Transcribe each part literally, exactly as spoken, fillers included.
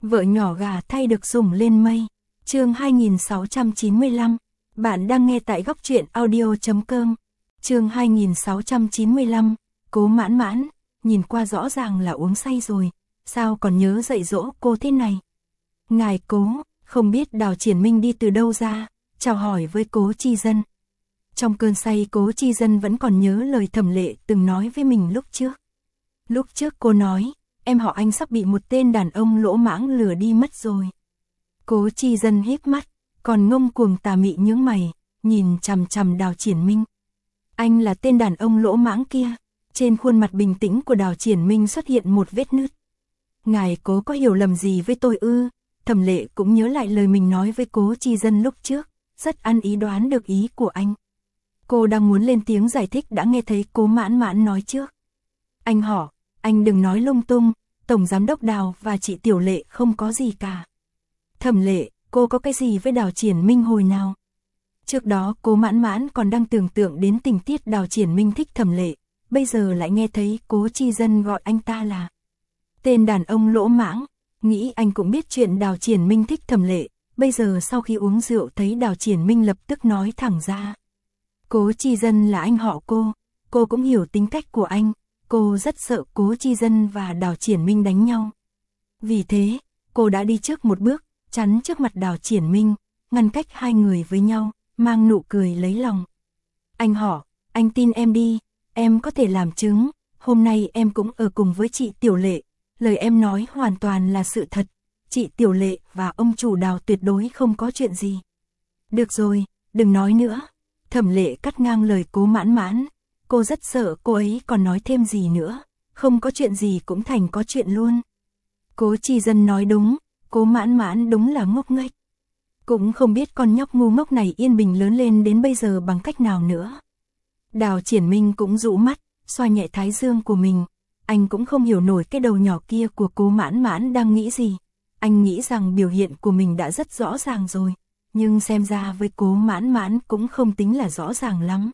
Vợ nhỏ gà thay được sủng lên mây. Chương hai nghìn sáu trăm chín mươi lăm. Bạn đang nghe tại góc truyện audio chấm com. Chương hai nghìn sáu trăm chín mươi lăm. Cố Mãn Mãn, nhìn qua rõ ràng là uống say rồi, sao còn nhớ dạy dỗ cô thế này? Ngài Cố, không biết Đào Triển Minh đi từ đâu ra, chào hỏi với Cố Chi Dân. Trong cơn say Cố Chi Dân vẫn còn nhớ lời Thẩm Lệ từng nói với mình lúc trước. Lúc trước cô nói, em họ anh sắp bị một tên đàn ông lỗ mãng lừa đi mất rồi. Cố Chi Dân híp mắt, còn ngông cuồng tà mị nhướng mày, nhìn chằm chằm Đào Triển Minh. Anh là tên đàn ông lỗ mãng kia. Trên khuôn mặt bình tĩnh của Đào Triển Minh xuất hiện một vết nứt. Ngài Cố có hiểu lầm gì với tôi ư? Thẩm Lệ cũng nhớ lại lời mình nói với Cố Chi Dân lúc trước, rất ăn ý đoán được ý của anh. Cô đang muốn lên tiếng giải thích đã nghe thấy Cố Mãn Mãn nói trước. Anh họ, anh đừng nói lung tung, Tổng Giám đốc Đào và chị Tiểu Lệ không có gì cả. Thẩm Lệ, cô có cái gì với Đào Triển Minh hồi nào? Trước đó Cố Mãn Mãn còn đang tưởng tượng đến tình tiết Đào Triển Minh thích Thẩm Lệ, bây giờ lại nghe thấy Cố Chi Dân gọi anh ta là tên đàn ông lỗ mãng, nghĩ anh cũng biết chuyện Đào Triển Minh thích Thẩm Lệ, bây giờ sau khi uống rượu thấy Đào Triển Minh lập tức nói thẳng ra. Cố Chi Dân là anh họ cô, cô cũng hiểu tính cách của anh, cô rất sợ Cố Chi Dân và Đào Triển Minh đánh nhau. Vì thế, cô đã đi trước một bước, chắn trước mặt Đào Triển Minh, ngăn cách hai người với nhau, mang nụ cười lấy lòng. Anh họ, anh tin em đi, em có thể làm chứng, hôm nay em cũng ở cùng với chị Tiểu Lệ, lời em nói hoàn toàn là sự thật, chị Tiểu Lệ và ông chủ Đào tuyệt đối không có chuyện gì. Được rồi, đừng nói nữa. Thẩm Lệ cắt ngang lời Cố Mãn Mãn, cô rất sợ cô ấy còn nói thêm gì nữa, không có chuyện gì cũng thành có chuyện luôn. Cố Chi Dân nói đúng, Cố Mãn Mãn đúng là ngốc nghếch. Cũng không biết con nhóc ngu ngốc này yên bình lớn lên đến bây giờ bằng cách nào nữa. Đào Triển Minh cũng dụ mắt, xoa nhẹ thái dương của mình, anh cũng không hiểu nổi cái đầu nhỏ kia của Cố Mãn Mãn đang nghĩ gì. Anh nghĩ rằng biểu hiện của mình đã rất rõ ràng rồi, nhưng xem ra với Cố Mãn Mãn cũng không tính là rõ ràng lắm.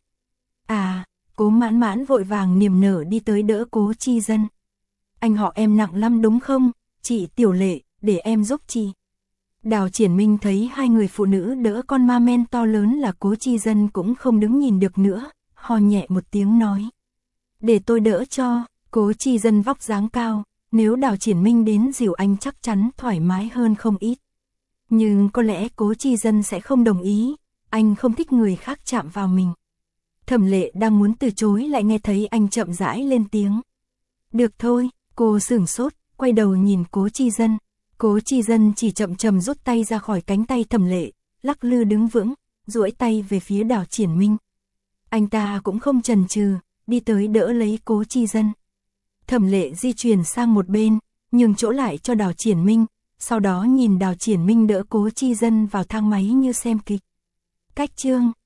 À, Cố Mãn Mãn vội vàng niềm nở đi tới đỡ Cố Chi Dân. Anh họ em nặng lắm đúng không, chị Tiểu Lệ, để em giúp chị. Đào Triển Minh thấy hai người phụ nữ đỡ con ma men to lớn là Cố Chi Dân cũng không đứng nhìn được nữa, ho nhẹ một tiếng nói. Để tôi đỡ cho. Cố Chi Dân vóc dáng cao, nếu Đào Triển Minh đến dìu anh chắc chắn thoải mái hơn không ít. Nhưng có lẽ Cố Chi Dân sẽ không đồng ý, anh không thích người khác chạm vào mình. Thẩm Lệ đang muốn từ chối lại nghe thấy anh chậm rãi lên tiếng. Được thôi, cô sửng sốt, quay đầu nhìn Cố Chi Dân. Cố Chi Dân chỉ chậm chậm rút tay ra khỏi cánh tay Thẩm Lệ, lắc lư đứng vững, duỗi tay về phía Đào Triển Minh. Anh ta cũng không chần chừ, đi tới đỡ lấy Cố Chi Dân. Thẩm Lệ di chuyển sang một bên, nhường chỗ lại cho Đào Triển Minh, sau đó nhìn Đào Triển Minh đỡ Cố Chi Dân vào thang máy như xem kịch. Cách chương